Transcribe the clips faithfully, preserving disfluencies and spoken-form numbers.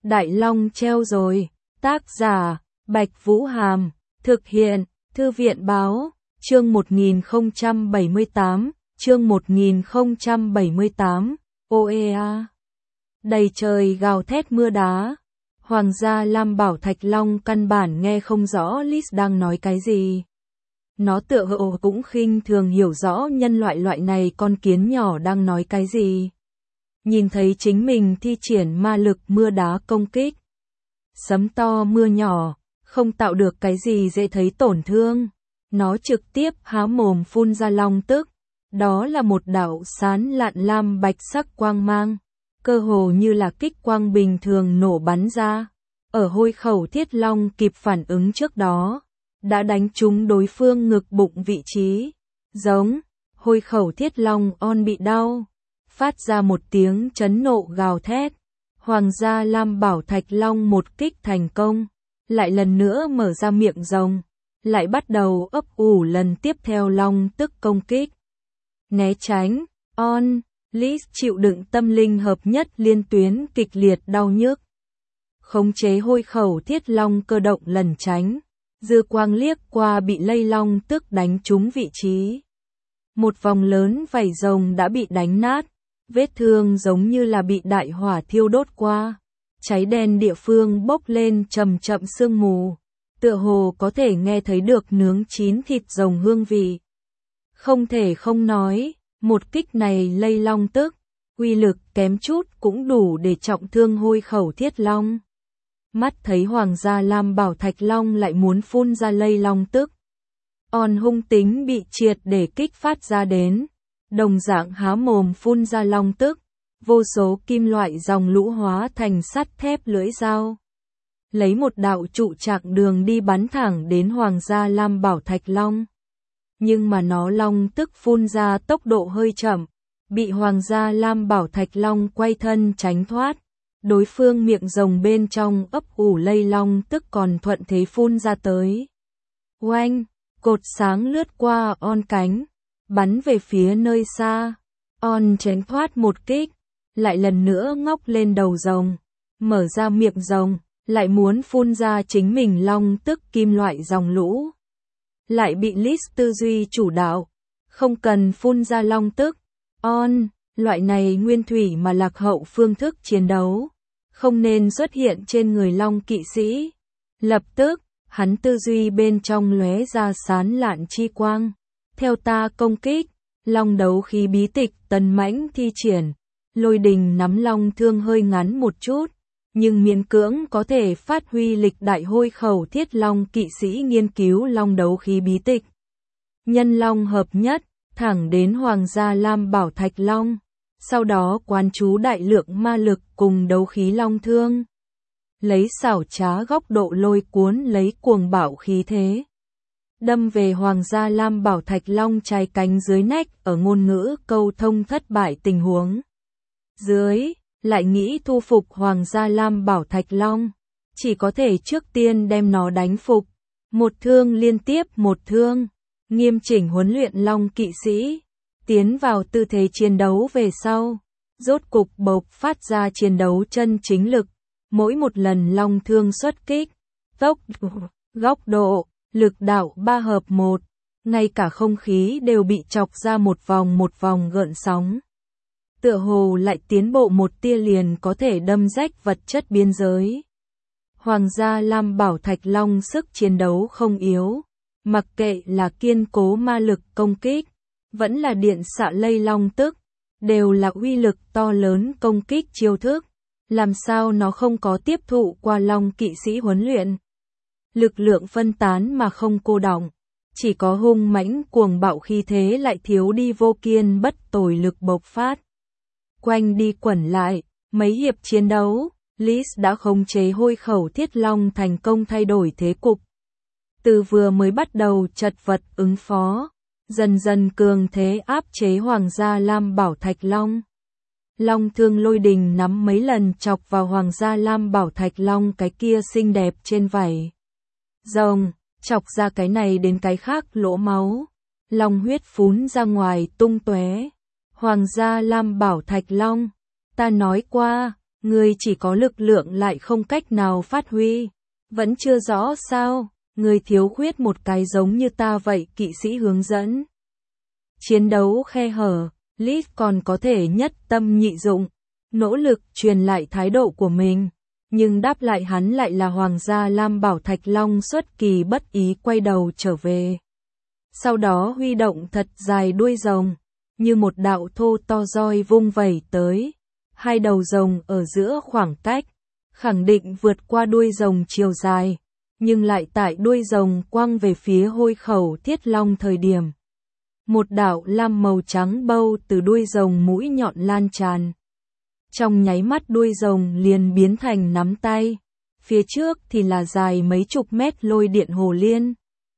Đại Long treo rồi. Tác giả, Bạch Vũ Hàm. Thực hiện, Thư viện Báo. Chương một nghìn không trăm bảy mươi tám. Chương một nghìn không trăm bảy mươi tám. ô e a. Đầy trời gào thét mưa đá. Hoàng gia Lam Bảo Thạch Long căn bản nghe không rõ Liz đang nói cái gì. Nó tựa hồ cũng khinh thường hiểu rõ nhân loại loại này con kiến nhỏ đang nói cái gì. Nhìn thấy chính mình thi triển ma lực mưa đá công kích. Sấm to mưa nhỏ, không tạo được cái gì dễ thấy tổn thương. Nó trực tiếp há mồm phun ra long tức. Đó là một đạo sán lạn lam bạch sắc quang mang. Cơ hồ như là kích quang bình thường nổ bắn ra. Ở hôi khẩu thiết long kịp phản ứng trước đó. Đã đánh trúng đối phương ngực bụng vị trí. Giống, hôi khẩu thiết long on bị đau. Phát ra một tiếng chấn nộ gào thét. Hoàng gia Lam Bảo Thạch Long một kích thành công. Lại lần nữa mở ra miệng rồng. Lại bắt đầu ấp ủ lần tiếp theo long tức công kích. Né tránh, on, Liz chịu đựng tâm linh hợp nhất liên tuyến kịch liệt đau nhức. Khống chế hôi khẩu thiết long cơ động lần tránh. Dư quang liếc qua bị lây long tức đánh trúng vị trí. Một vòng lớn vảy rồng đã bị đánh nát. Vết thương giống như là bị đại hỏa thiêu đốt qua. Cháy đen địa phương bốc lên chậm chậm sương mù. Tựa hồ có thể nghe thấy được nướng chín thịt rồng hương vị. Không thể không nói, một kích này lây long tức, uy lực kém chút cũng đủ để trọng thương hôi khẩu thiết long. Mắt thấy Hoàng gia Lam Bảo Thạch Long lại muốn phun ra lây long tức. On hung tính bị triệt để kích phát ra đến. Đồng dạng há mồm phun ra long tức. Vô số kim loại dòng lũ hóa thành sắt thép lưỡi dao. Lấy một đạo trụ trạc đường đi bắn thẳng đến Hoàng gia Lam Bảo Thạch Long. Nhưng mà nó long tức phun ra tốc độ hơi chậm. Bị Hoàng gia Lam Bảo Thạch Long quay thân tránh thoát. Đối phương miệng rồng bên trong ấp ủ lây long tức còn thuận thế phun ra tới. Oanh, cột sáng lướt qua on cánh, bắn về phía nơi xa. On tránh thoát một kích, lại lần nữa ngóc lên đầu rồng, mở ra miệng rồng, lại muốn phun ra chính mình long tức kim loại dòng lũ. Lại bị Liz tư duy chủ đạo, không cần phun ra long tức. On, loại này nguyên thủy mà lạc hậu phương thức chiến đấu, không nên xuất hiện trên người long kỵ sĩ. Lập tức, hắn tư duy bên trong lóe ra sán lạn chi quang. Theo ta công kích, long đấu khí bí tịch tần mãnh thi triển. Lôi đình nắm long thương hơi ngắn một chút, nhưng miễn cưỡng có thể phát huy lịch đại hôi khẩu thiết long kỵ sĩ nghiên cứu long đấu khí bí tịch. Nhân long hợp nhất, thẳng đến Hoàng gia Lam Bảo Thạch Long. Sau đó quán chú đại lượng ma lực cùng đấu khí long thương. Lấy xảo trá góc độ lôi cuốn lấy cuồng bạo khí thế. Đâm về Hoàng gia Lam Bảo Thạch Long trái cánh dưới nách ở ngôn ngữ câu thông thất bại tình huống. Dưới, lại nghĩ thu phục Hoàng gia Lam Bảo Thạch Long. Chỉ có thể trước tiên đem nó đánh phục. Một thương liên tiếp một thương. Nghiêm chỉnh huấn luyện long kỵ sĩ. Tiến vào tư thế chiến đấu về sau. Rốt cục bộc phát ra chiến đấu chân chính lực. Mỗi một lần long thương xuất kích. Tốc, góc độ, lực đạo ba hợp một. Ngay cả không khí đều bị chọc ra một vòng một vòng gợn sóng. Tựa hồ lại tiến bộ một tia liền có thể đâm rách vật chất biên giới. Hoàng gia Lam Bảo Thạch Long sức chiến đấu không yếu. Mặc kệ là kiên cố ma lực công kích, vẫn là điện xạ lây long tức, đều là uy lực to lớn công kích chiêu thức. Làm sao nó không có tiếp thụ qua long kỵ sĩ huấn luyện. Lực lượng phân tán mà không cô đọng, chỉ có hung mãnh cuồng bạo khí thế lại thiếu đi vô kiên bất tồi lực bộc phát. Quanh đi quẩn lại, mấy hiệp chiến đấu, Liz đã khống chế hôi khẩu thiết long thành công thay đổi thế cục. Từ vừa mới bắt đầu chật vật ứng phó, dần dần cường thế áp chế Hoàng gia Lam Bảo Thạch Long. Long thương lôi đình nắm mấy lần chọc vào Hoàng gia Lam Bảo Thạch Long cái kia xinh đẹp trên vảy rồng, chọc ra cái này đến cái khác lỗ máu. Long huyết phún ra ngoài tung tóe. Hoàng gia Lam Bảo Thạch Long, ta nói qua, Ngươi chỉ có lực lượng lại không cách nào phát huy. Vẫn chưa rõ sao, ngươi thiếu khuyết một cái giống như ta vậy kỵ sĩ hướng dẫn. Chiến đấu khe hở, Liz còn có thể nhất tâm nhị dụng, nỗ lực truyền lại thái độ của mình. Nhưng đáp lại hắn lại là Hoàng gia Lam Bảo Thạch Long xuất kỳ bất ý quay đầu trở về. Sau đó huy động thật dài đuôi rồng, như một đạo thô to roi vung vẩy tới. Hai đầu rồng ở giữa khoảng cách, khẳng định vượt qua đuôi rồng chiều dài, nhưng lại tại đuôi rồng quăng về phía Hôi Khẩu Thiết Long thời điểm. Một đạo lam màu trắng bâu từ đuôi rồng mũi nhọn lan tràn. Trong nháy mắt đuôi rồng liền biến thành nắm tay, phía trước thì là dài mấy chục mét lôi điện hồ liên.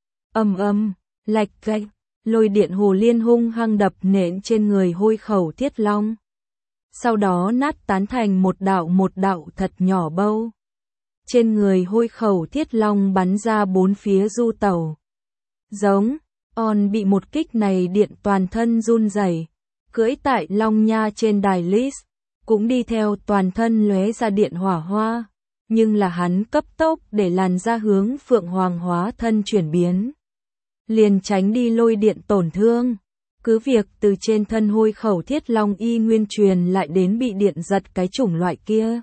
Ầm ầm, lạch cạch, lôi điện hồ liên hung hăng đập nện trên người Hôi Khẩu Thiết Long. Sau đó nát tán thành một đạo một đạo thật nhỏ bâu. Trên người Hôi Khẩu Thiết Long bắn ra bốn phía du tẩu. Giống, On bị một kích này điện toàn thân run rẩy, cưỡi tại Long Nha trên đài Liz, cũng đi theo toàn thân lóe ra điện hỏa hoa, nhưng là hắn cấp tốc để làn ra hướng Phượng Hoàng hóa thân chuyển biến. Liền tránh đi lôi điện tổn thương. Cứ việc từ trên thân Hôi Khẩu Thiết Long y nguyên truyền lại đến bị điện giật cái chủng loại kia.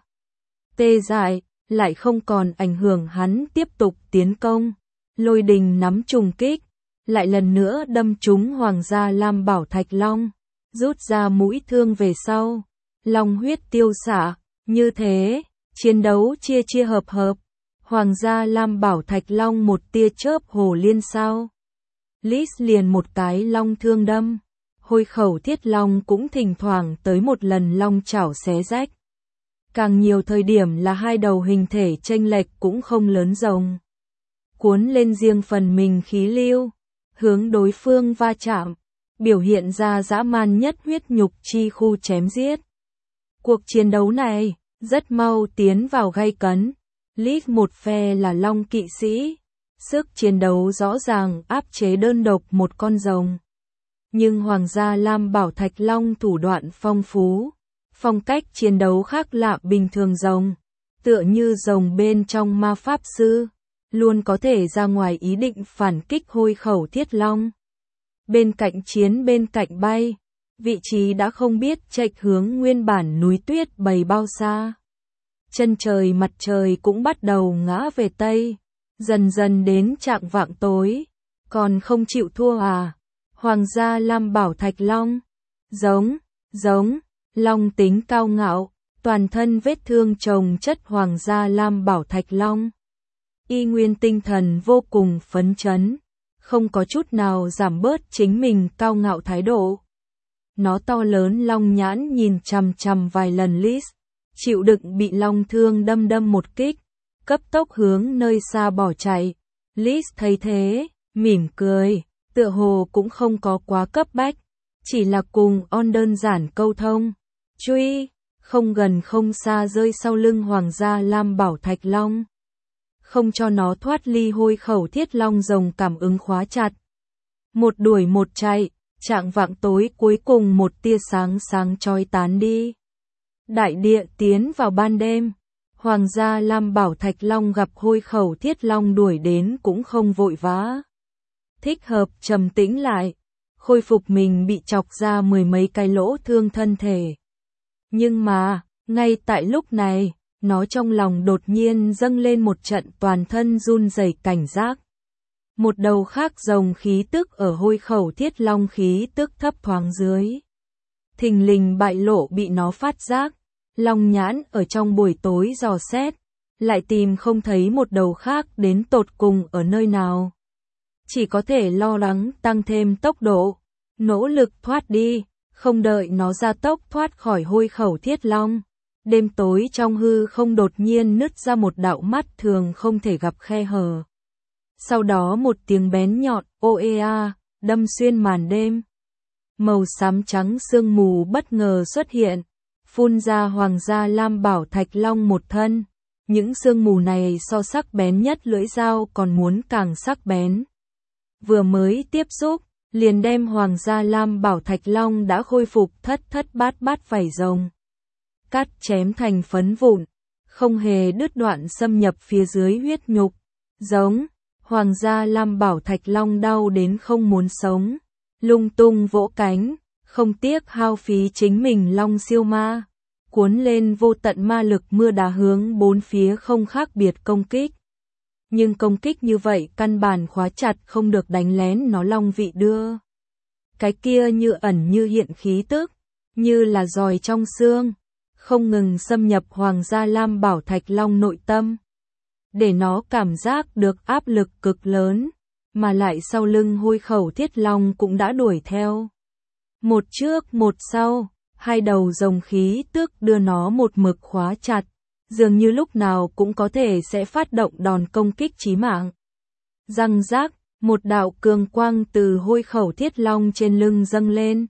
Tê dại, lại không còn ảnh hưởng hắn tiếp tục tiến công. Lôi đình nắm trùng kích, lại lần nữa đâm trúng Hoàng gia Lam Bảo Thạch Long, rút ra mũi thương về sau. Long huyết tiêu xạ, như thế, chiến đấu chia chia hợp hợp. Hoàng gia Lam Bảo Thạch Long một tia chớp hồ liên sao. Liz liền một cái long thương đâm. Hôi Khẩu Thiết Long cũng thỉnh thoảng tới một lần long chảo xé rách. Càng nhiều thời điểm là hai đầu hình thể chênh lệch cũng không lớn rồng. Cuốn lên riêng phần mình khí lưu, hướng đối phương va chạm, biểu hiện ra dã man nhất huyết nhục chi khu chém giết. Cuộc chiến đấu này rất mau tiến vào gay cấn. Liz một phe là long kỵ sĩ, sức chiến đấu rõ ràng áp chế đơn độc một con rồng. Nhưng Hoàng gia Lam Bảo Thạch Long thủ đoạn phong phú, phong cách chiến đấu khác lạ bình thường rồng, tựa như rồng bên trong ma pháp sư, luôn có thể ra ngoài ý định phản kích Hôi Khẩu Thiết Long. Bên cạnh chiến bên cạnh bay, vị trí đã không biết chệch hướng nguyên bản núi tuyết bầy bao xa. Chân trời mặt trời cũng bắt đầu ngã về Tây, dần dần đến trạng vạng tối, còn không chịu thua à? Hoàng gia Lam Bảo Thạch Long, giống, giống, long tính cao ngạo, toàn thân vết thương chồng chất Hoàng gia Lam Bảo Thạch Long. Y nguyên tinh thần vô cùng phấn chấn, không có chút nào giảm bớt chính mình cao ngạo thái độ. Nó to lớn long nhãn nhìn chằm chằm vài lần Liz, chịu đựng bị long thương đâm đâm một kích, cấp tốc hướng nơi xa bỏ chạy. Liz thấy thế, mỉm cười, tựa hồ cũng không có quá cấp bách, chỉ là cùng On đơn giản câu thông. Truy, không gần không xa rơi sau lưng Hoàng gia Lam Bảo Thạch Long. Không cho nó thoát ly Hôi Khẩu Thiết Long rồng cảm ứng khóa chặt. Một đuổi một chạy, trạng vạng tối cuối cùng một tia sáng sáng chói tán đi. Đại địa tiến vào ban đêm. Hoàng gia Lam Bảo Thạch Long gặp Hôi Khẩu Thiết Long đuổi đến cũng không vội vã. Thích hợp trầm tĩnh lại, khôi phục mình bị chọc ra mười mấy cái lỗ thương thân thể. Nhưng mà, ngay tại lúc này, nó trong lòng đột nhiên dâng lên một trận toàn thân run rẩy cảnh giác. Một đầu khác rồng khí tức ở Hôi Khẩu Thiết Long khí tức thấp thoáng dưới. Thình lình bại lộ bị nó phát giác, long nhãn ở trong buổi tối dò xét, lại tìm không thấy một đầu khác đến tột cùng ở nơi nào. Chỉ có thể lo lắng tăng thêm tốc độ, nỗ lực thoát đi, không đợi nó ra tốc thoát khỏi Hôi Khẩu Thiết Long. Đêm tối trong hư không đột nhiên nứt ra một đạo mắt thường không thể gặp khe hở. Sau đó một tiếng bén nhọn, ô ê a, đâm xuyên màn đêm. Màu xám trắng sương mù bất ngờ xuất hiện, phun ra Hoàng gia Lam Bảo Thạch Long một thân. Những sương mù này so sắc bén nhất lưỡi dao còn muốn càng sắc bén. Vừa mới tiếp xúc, liền đem Hoàng gia Lam Bảo Thạch Long đã khôi phục thất thất bát bát vảy rồng. cắt chém thành phấn vụn, không hề đứt đoạn xâm nhập phía dưới huyết nhục. Giống, Hoàng gia Lam Bảo Thạch Long đau đến không muốn sống, lung tung vỗ cánh, không tiếc hao phí chính mình long siêu ma, cuốn lên vô tận ma lực mưa đá hướng bốn phía không khác biệt công kích. Nhưng công kích như vậy căn bản khóa chặt không được đánh lén nó long vị đưa. Cái kia như ẩn như hiện khí tức, như là giòi trong xương, không ngừng xâm nhập Hoàng gia Lam Bảo Thạch Long nội tâm, để nó cảm giác được áp lực cực lớn, mà lại sau lưng hôi khẩu thiết long cũng đã đuổi theo. Một trước một sau, hai đầu rồng khí tức đưa nó một mực khóa chặt, dường như lúc nào cũng có thể sẽ phát động đòn công kích chí mạng. Răng rác, một đạo cường quang từ hôi khẩu thiết long trên lưng dâng lên.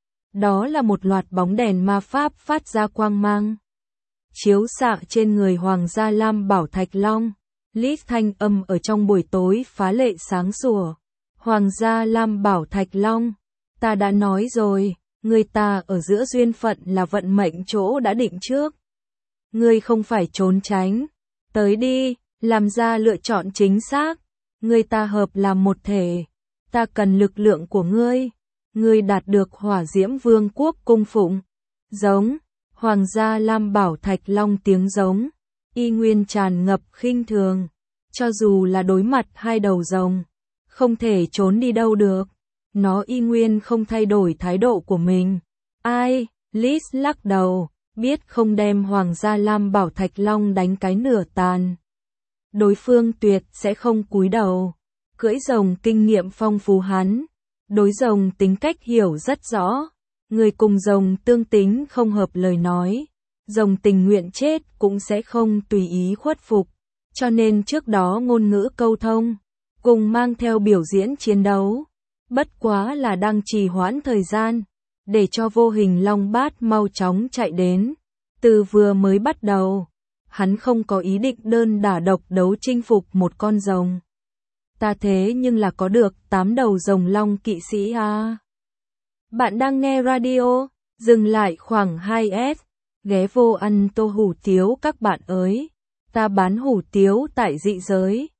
Đó là một loạt bóng đèn ma pháp phát ra quang mang, chiếu xạ trên người Hoàng gia Lam Bảo Thạch Long. Lít thanh âm ở trong buổi tối phá lệ sáng sủa. Hoàng gia Lam Bảo Thạch Long, ta đã nói rồi, người ta ở giữa duyên phận là vận mệnh chỗ đã định trước. Ngươi không phải trốn tránh, tới đi, làm ra lựa chọn chính xác. Ngươi ta hợp làm một thể, ta cần lực lượng của ngươi. Ngươi đạt được Hỏa Diễm Vương quốc cung phụng. Giống, Hoàng gia Lam Bảo Thạch Long tiếng giống, y nguyên tràn ngập khinh thường, cho dù là đối mặt hai đầu rồng, không thể trốn đi đâu được, nó y nguyên không thay đổi thái độ của mình. Ai? Liz lắc đầu, biết không đem Hoàng gia Lam Bảo Thạch Long đánh cái nửa tàn, đối phương tuyệt sẽ không cúi đầu. Cưỡi rồng kinh nghiệm phong phú hắn, đối rồng tính cách hiểu rất rõ. Người cùng rồng tương tính không hợp lời nói, rồng tình nguyện chết cũng sẽ không tùy ý khuất phục, cho nên trước đó ngôn ngữ câu thông, cùng mang theo biểu diễn chiến đấu, bất quá là đang trì hoãn thời gian, để cho vô hình long bát mau chóng chạy đến. Từ vừa mới bắt đầu, hắn không có ý định đơn đả độc đấu chinh phục một con rồng. Ta thế nhưng là có được tám đầu rồng long kỵ sĩ à. Bạn đang nghe radio, dừng lại khoảng hai phút, ghé vô ăn tô hủ tiếu các bạn ơi. Ta bán hủ tiếu tại dị giới.